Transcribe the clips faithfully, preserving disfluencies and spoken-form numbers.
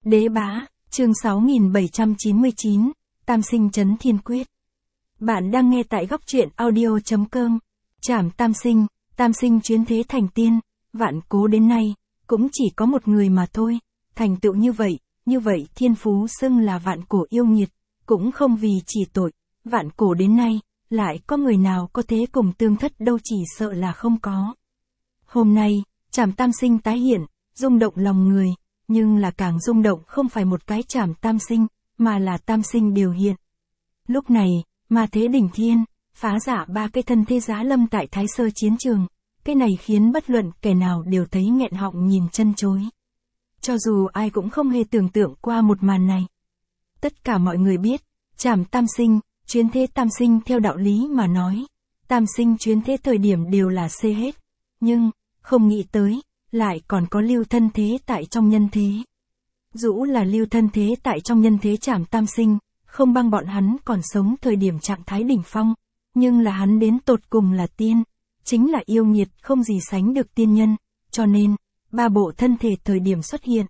Đế bá, chương sáu nghìn bảy trăm chín mươi chín, Tam sinh chấn thiên quyết. Bạn đang nghe tại góc truyện audio chấm com. Trảm tam sinh, tam sinh chuyến thế thành tiên, vạn cố đến nay, cũng chỉ có một người mà thôi, thành tựu như vậy, như vậy thiên phú xưng là vạn cổ yêu nghiệt, cũng không vì chỉ tội, vạn cổ đến nay, lại có người nào có thế cùng tương thất đâu, chỉ sợ là không có. Hôm nay, Trảm tam sinh tái hiện, rung động lòng người, nhưng là càng rung động không phải một cái Trảm tam sinh, mà là tam sinh điều hiện. Lúc này, ma thế đỉnh thiên, phá giả ba cái thân thế giá lâm tại Thái Sơ chiến trường, cái này khiến bất luận kẻ nào đều thấy nghẹn họng nhìn chân chối. Cho dù ai cũng không hề tưởng tượng qua một màn này. Tất cả mọi người biết, Trảm tam sinh, chuyến thế tam sinh theo đạo lý mà nói, tam sinh chuyến thế thời điểm đều là xê hết, nhưng, không nghĩ tới, lại còn có lưu thân thế tại trong nhân thế. Dũ là lưu thân thế tại trong nhân thế Trảm tam sinh, không bằng bọn hắn còn sống thời điểm trạng thái đỉnh phong, nhưng là hắn đến tột cùng là tiên, chính là yêu nghiệt không gì sánh được tiên nhân, cho nên, ba bộ thân thể thời điểm xuất hiện.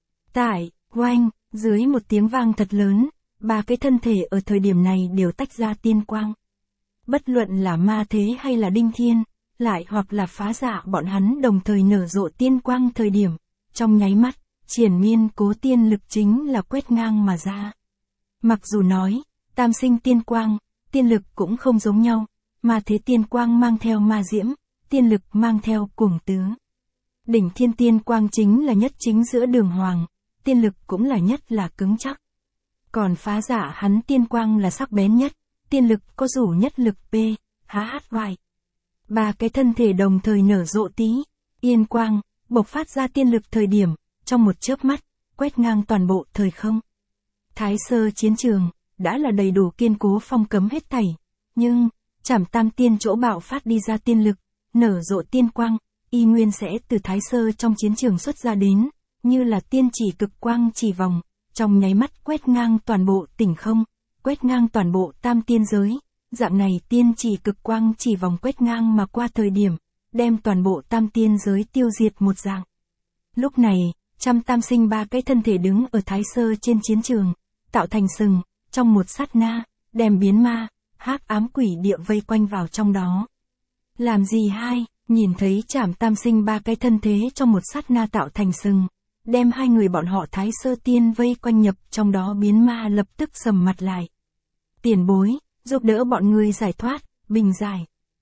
Tại, oanh, dưới một tiếng vang thật lớn, ba cái thân thể ở thời điểm này đều tách ra tiên quang. Bất luận là ma thế hay là đinh thiên, lại hoặc là phá dạ bọn hắn đồng thời nở rộ tiên quang thời điểm, trong nháy mắt, triển miên cố tiên lực chính là quét ngang mà ra. Mặc dù nói, tam sinh tiên quang, tiên lực cũng không giống nhau, mà thế tiên quang mang theo ma diễm, tiên lực mang theo cùng tứ. Đỉnh thiên tiên quang chính là nhất chính giữa đường hoàng, tiên lực cũng là nhất là cứng chắc. Còn phá giả hắn tiên quang là sắc bén nhất, tiên lực có rủ nhất lực P, H H Y. Ba cái thân thể đồng thời nở rộ tí, yên quang, bộc phát ra tiên lực thời điểm, trong một chớp mắt, quét ngang toàn bộ thời không. Thái Sơ chiến trường, đã là đầy đủ kiên cố phong cấm hết thảy, nhưng, Trảm tam tiên chỗ bạo phát đi ra tiên lực, nở rộ tiên quang, y nguyên sẽ từ Thái Sơ trong chiến trường xuất ra đến, như là tiên chỉ cực quang chỉ vòng, trong nháy mắt quét ngang toàn bộ tỉnh không, quét ngang toàn bộ tam tiên giới, dạng này tiên chỉ cực quang chỉ vòng quét ngang mà qua thời điểm, đem toàn bộ tam tiên giới tiêu diệt một dạng. Lúc này, trăm tam sinh ba cái thân thể đứng ở Thái Sơ trên chiến trường, tạo thành sừng, trong một sát na, đem biến ma, hắc ám quỷ địa vây quanh vào trong đó. Làm gì hai, nhìn thấy Trảm tam sinh ba cái thân thế trong một sát na tạo thành sừng, đem hai người bọn họ Thái Sơ tiên vây quanh nhập trong đó, biến ma lập tức sầm mặt lại. Tiền bối, giúp đỡ bọn người giải thoát, bình giải.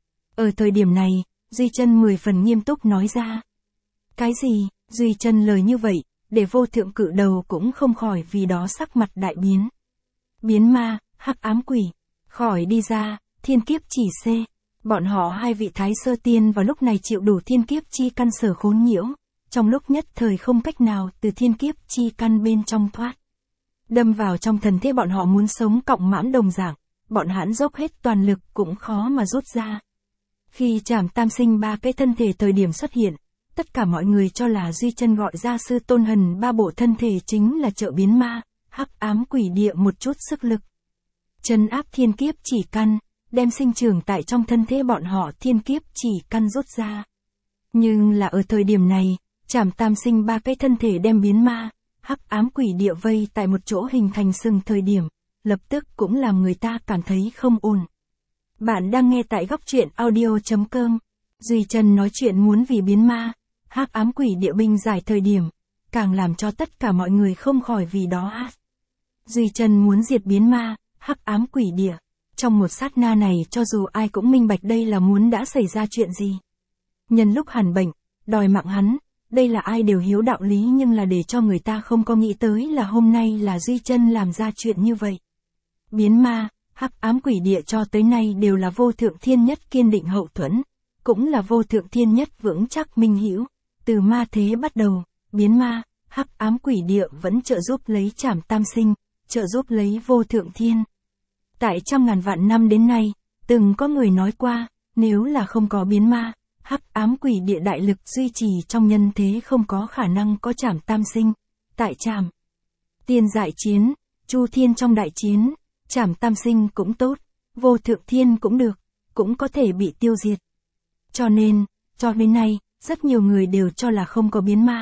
Ở thời điểm này, Duy Chân mười phần nghiêm túc nói ra. Cái gì? Duy Chân lời như vậy, để vô thượng cự đầu cũng không khỏi vì đó sắc mặt đại biến. Biến ma, hắc ám quỷ, khỏi đi ra, thiên kiếp chỉ C. Bọn họ hai vị Thái Sơ tiên vào lúc này chịu đủ thiên kiếp chi căn sở khốn nhiễu, trong lúc nhất thời không cách nào từ thiên kiếp chi căn bên trong thoát. Đâm vào trong thần thế bọn họ muốn sống cọng mãn đồng dạng, bọn hắn dốc hết toàn lực cũng khó mà rút ra. Khi Trảm tam sinh ba cái thân thể thời điểm xuất hiện, tất cả mọi người cho là Duy Chân gọi ra sư tôn hần ba bộ thân thể chính là trợ biến ma, hắc ám quỷ địa một chút sức lực. Trấn áp thiên kiếp chỉ căn, đem sinh trưởng tại trong thân thế bọn họ thiên kiếp chỉ căn rút ra. Nhưng là ở thời điểm này, Trảm tam sinh ba cái thân thể đem biến ma, hắc ám quỷ địa vây tại một chỗ hình thành sừng thời điểm, lập tức cũng làm người ta cảm thấy không ổn. Bạn đang nghe tại góc truyện audio chấm com. Duy Chân nói chuyện muốn vì biến ma, hắc ám quỷ địa binh giải thời điểm, càng làm cho tất cả mọi người không khỏi vì đó hát. Duy Chân muốn diệt biến ma, hắc ám quỷ địa. Trong một sát na này cho dù ai cũng minh bạch đây là muốn đã xảy ra chuyện gì. Nhân lúc hàn bệnh, đòi mạng hắn, đây là ai đều hiếu đạo lý, nhưng là để cho người ta không có nghĩ tới là hôm nay là Duy Chân làm ra chuyện như vậy. Biến ma, hắc ám quỷ địa cho tới nay đều là vô thượng thiên nhất kiên định hậu thuẫn, cũng là vô thượng thiên nhất vững chắc minh hữu. Từ ma thế bắt đầu, biến ma, hắc ám quỷ địa vẫn trợ giúp lấy Trảm tam sinh, trợ giúp lấy vô thượng thiên. Tại trăm ngàn vạn năm đến nay, từng có người nói qua, nếu là không có biến ma, hắc ám quỷ địa đại lực duy trì trong nhân thế không có khả năng có Trảm tam sinh. Tại Trảm tiên giải chiến, Chu Thiên trong đại chiến, Trảm tam sinh cũng tốt, vô thượng thiên cũng được, cũng có thể bị tiêu diệt. Cho nên, cho đến nay, rất nhiều người đều cho là không có biến ma,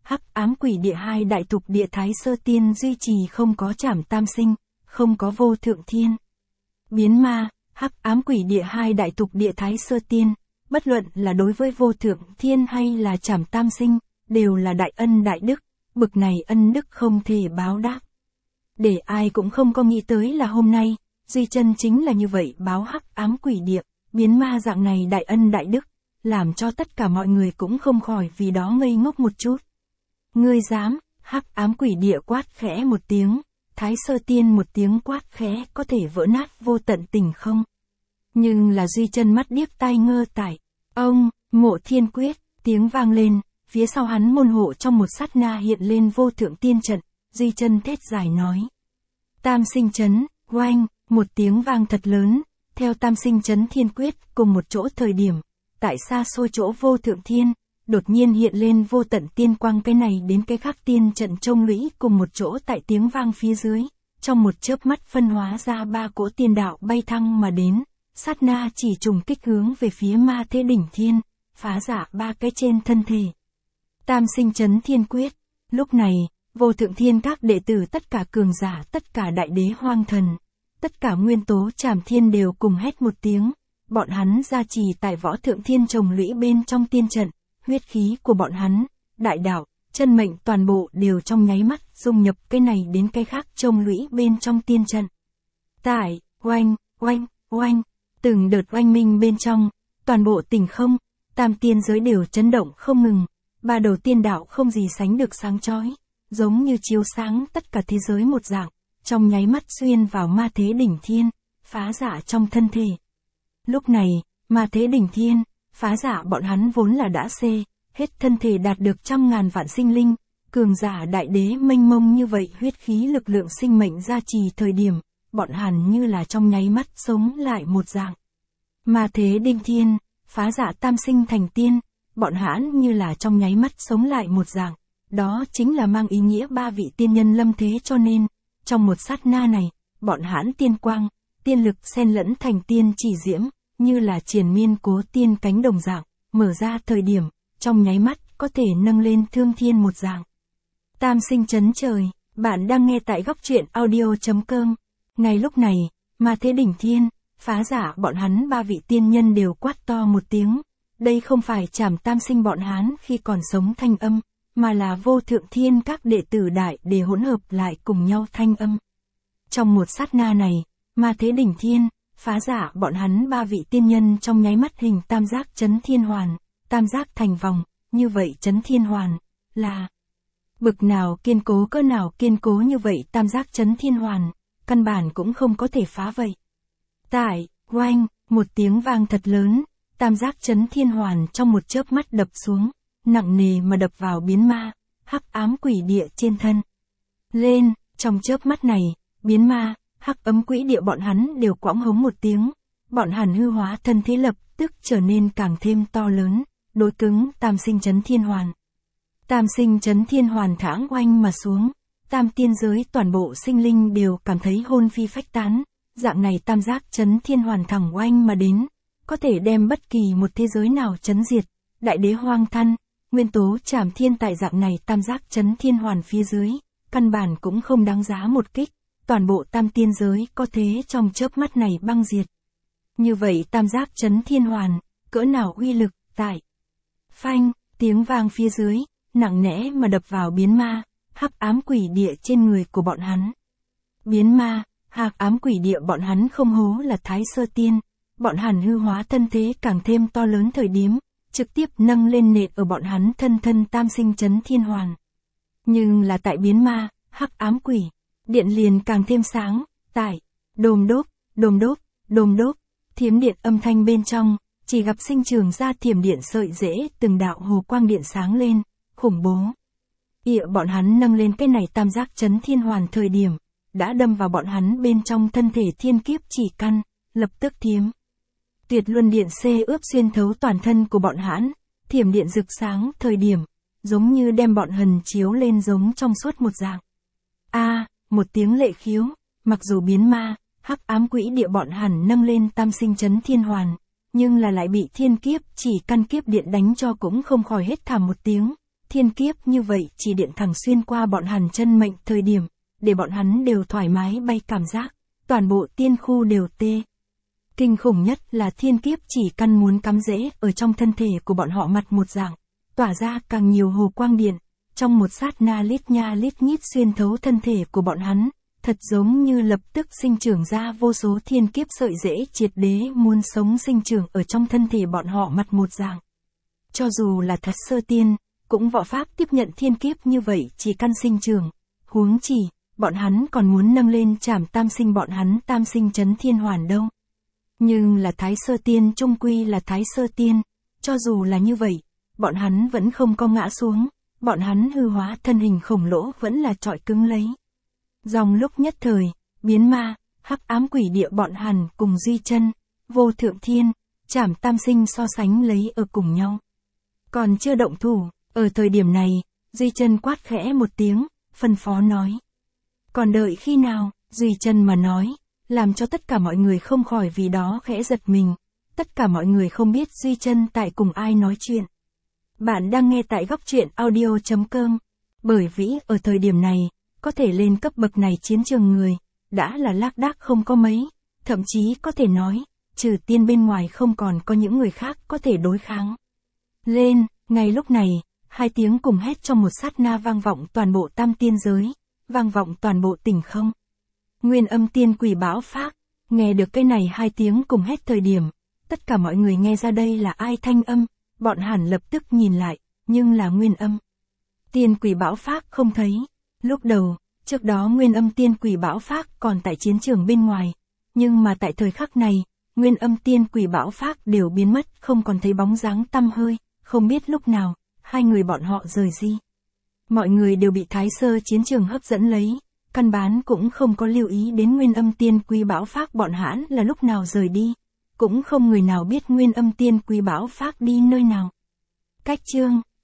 hắc ám quỷ địa hai đại thục địa Thái Sơ Tiên duy trì không có trảm tam sinh, không có vô thượng thiên. Biến ma, hắc ám quỷ địa hai đại thục địa Thái Sơ Tiên, bất luận là đối với vô thượng thiên hay là trảm tam sinh, đều là đại ân đại đức, bực này ân đức không thể báo đáp. Để ai cũng không có nghĩ tới là hôm nay, Duy Chân chính là như vậy báo hắc ám quỷ địa, biến ma dạng này đại ân đại đức, làm cho tất cả mọi người cũng không khỏi vì đó ngây ngốc một chút. Ngươi dám, hắc ám quỷ địa quát khẽ một tiếng, Thái Sơ Tiên một tiếng quát khẽ có thể vỡ nát vô tận tình không? Nhưng là Duy Chân mắt điếc tai ngơ tại, ông, Ngộ Thiên Quyết, tiếng vang lên, phía sau hắn môn hộ trong một sát na hiện lên vô thượng tiên trận, Duy Chân thét dài nói. Tam sinh chấn, oanh, một tiếng vang thật lớn, theo tam sinh chấn thiên quyết cùng một chỗ thời điểm, tại xa xôi chỗ vô thượng thiên, đột nhiên hiện lên vô tận tiên quang, cái này đến cái khác tiên trận trông lũy cùng một chỗ tại tiếng vang phía dưới, trong một chớp mắt phân hóa ra ba cỗ tiên đạo bay thăng mà đến, sát na chỉ trùng kích hướng về phía ma thế đỉnh thiên, phá giả ba cái trên thân thể. Tam sinh chấn thiên quyết, lúc này, vô thượng thiên các đệ tử tất cả cường giả, tất cả đại đế hoang thần, tất cả nguyên tố trảm thiên đều cùng hét một tiếng, bọn hắn gia trì tại võ thượng thiên trồng lũy bên trong tiên trận, huyết khí của bọn hắn, đại đạo, chân mệnh toàn bộ đều trong nháy mắt dung nhập cái này đến cái khác trồng lũy bên trong tiên trận. Tại, oanh, oanh, oanh, từng đợt oanh minh bên trong, toàn bộ tình không, tam tiên giới đều chấn động không ngừng, ba đầu tiên đạo không gì sánh được sáng chói, giống như chiếu sáng tất cả thế giới một dạng, trong nháy mắt xuyên vào ma thế đỉnh thiên, phá giả trong thân thể. Lúc này, ma thế đỉnh thiên, phá giả bọn hắn vốn là đã xê, hết thân thể đạt được trăm ngàn vạn sinh linh, cường giả đại đế mênh mông như vậy, huyết khí lực lượng sinh mệnh gia trì thời điểm, bọn hắn như là trong nháy mắt sống lại một dạng. Ma thế đỉnh thiên, phá giả tam sinh thành tiên, bọn hắn như là trong nháy mắt sống lại một dạng, đó chính là mang ý nghĩa ba vị tiên nhân lâm thế, cho nên, trong một sát na này, bọn hắn tiên quang, tiên lực xen lẫn thành tiên chỉ diễm, như là triền miên cố tiên cánh đồng dạng, mở ra thời điểm, trong nháy mắt có thể nâng lên thương thiên một dạng. Tam sinh chấn trời, bạn đang nghe tại góc truyện audio chấm com. Ngay lúc này, ma thế đỉnh thiên, phá giả bọn hắn ba vị tiên nhân đều quát to một tiếng. Đây không phải trảm tam sinh bọn hắn khi còn sống thanh âm, mà là vô thượng thiên các đệ tử đại để hỗn hợp lại cùng nhau thanh âm. Trong một sát na này, ma thế đỉnh thiên, phá giả bọn hắn ba vị tiên nhân trong nháy mắt hình tam giác chấn thiên hoàn, tam giác thành vòng, như vậy chấn thiên hoàn, là bực nào kiên cố, cỡ nào kiên cố như vậy, tam giác chấn thiên hoàn, căn bản cũng không có thể phá vậy. Tại, oanh, một tiếng vang thật lớn, tam giác chấn thiên hoàn trong một chớp mắt đập xuống, nặng nề mà đập vào biến ma, hắc ám quỷ địa trên thân. Lên, trong chớp mắt này, biến ma, hắc ấm quỷ địa bọn hắn đều quõng hống một tiếng, bọn hắn hư hóa thân thế lập tức trở nên càng thêm to lớn, đối cứng tam sinh chấn thiên hoàn. Tam sinh chấn thiên hoàn thãng oanh mà xuống, tam tiên giới toàn bộ sinh linh đều cảm thấy hồn phi phách tán, dạng này tam giác chấn thiên hoàn thẳng oanh mà đến, có thể đem bất kỳ một thế giới nào chấn diệt, đại đế hoang thân, nguyên tố trảm thiên tại dạng này tam giác chấn thiên hoàn phía dưới, căn bản cũng không đáng giá một kích, toàn bộ tam tiên giới có thế trong chớp mắt này băng diệt. Như vậy tam giác chấn thiên hoàn, cỡ nào uy lực, tại. Phanh, tiếng vang phía dưới, nặng nẽ mà đập vào biến ma, hắc ám quỷ địa trên người của bọn hắn. Biến ma, hắc ám quỷ địa bọn hắn không hố là Thái Sơ Tiên, bọn hắn hư hóa thân thế càng thêm to lớn thời điểm, trực tiếp nâng lên nện ở bọn hắn thân thân tam sinh chấn thiên hoàn. Nhưng là tại biến ma, hắc ám quỷ, điện liền càng thêm sáng, tại, đồm đốp, đồm đốp, đồm đốp, thiểm điện âm thanh bên trong, chỉ gặp sinh trường ra thiểm điện sợi rễ, từng đạo hồ quang điện sáng lên, khủng bố. Ịa bọn hắn nâng lên cái này tam giác chấn thiên hoàn thời điểm, đã đâm vào bọn hắn bên trong thân thể thiên kiếp chỉ căn, lập tức thiếm. Tuyệt luân điện xê ướp xuyên thấu toàn thân của bọn hắn, thiểm điện rực sáng thời điểm, giống như đem bọn hần chiếu lên giống trong suốt một dạng. A, à, một tiếng lệ khiếu, mặc dù biến ma, hắc ám quỷ địa bọn hẳn nâng lên tam sinh chấn thiên hoàn, nhưng là lại bị thiên kiếp chỉ căn kiếp điện đánh cho cũng không khỏi hết thảm một tiếng, thiên kiếp như vậy chỉ điện thẳng xuyên qua bọn hắn chân mệnh thời điểm, để bọn hắn đều thoải mái bay cảm giác, toàn bộ tiên khu đều tê. Kinh khủng nhất là thiên kiếp chỉ căn muốn cắm rễ ở trong thân thể của bọn họ mặt một dạng, tỏa ra càng nhiều hồ quang điện, trong một sát na lít nha lít nhít xuyên thấu thân thể của bọn hắn, thật giống như lập tức sinh trưởng ra vô số thiên kiếp sợi rễ triệt đế muốn sống sinh trưởng ở trong thân thể bọn họ mặt một dạng. Cho dù là Thái Sơ Tiên, cũng võ pháp tiếp nhận thiên kiếp như vậy chỉ căn sinh trưởng, huống chỉ, bọn hắn còn muốn nâng lên trảm tam sinh bọn hắn tam sinh chấn thiên hoàn đâu. Nhưng là Thái Sơ Tiên trung quy là Thái Sơ Tiên, cho dù là như vậy, bọn hắn vẫn không có ngã xuống, bọn hắn hư hóa thân hình khổng lồ vẫn là trọi cứng lấy. Dòng lúc nhất thời, biến ma, hắc ám quỷ địa bọn hắn cùng Duy Chân, Vô Thượng Thiên, trảm tam sinh so sánh lấy ở cùng nhau. Còn chưa động thủ, ở thời điểm này, Duy Chân quát khẽ một tiếng, phân phó nói. Còn đợi khi nào, Duy Chân mà nói, làm cho tất cả mọi người không khỏi vì đó khẽ giật mình, tất cả mọi người không biết Duy Chân tại cùng ai nói chuyện. Bạn đang nghe tại góc truyện audio chấm com, bởi vì ở thời điểm này, có thể lên cấp bậc này chiến trường người, đã là lác đác không có mấy, thậm chí có thể nói, trừ tiên bên ngoài không còn có những người khác có thể đối kháng. Lên, ngay lúc này, hai tiếng cùng hét trong một sát na vang vọng toàn bộ tam tiên giới, vang vọng toàn bộ tỉnh không. Nguyên âm tiên quỷ bão phát, nghe được cái này hai tiếng cùng hét thời điểm, tất cả mọi người nghe ra đây là ai thanh âm, bọn hẳn lập tức nhìn lại, nhưng là nguyên âm. Tiên quỷ bão phát không thấy, lúc đầu, trước đó nguyên âm tiên quỷ bão phát còn tại chiến trường bên ngoài, nhưng mà tại thời khắc này, nguyên âm tiên quỷ bão phát đều biến mất không còn thấy bóng dáng tăm hơi, không biết lúc nào, hai người bọn họ rời đi. Mọi người đều bị Thái Sơ chiến trường hấp dẫn lấy, căn bản cũng không có lưu ý đến nguyên âm tiên quỷ bão phát bọn hãn là lúc nào rời đi, cũng không người nào biết nguyên âm tiên quỷ bão phát đi nơi nào. Cách chương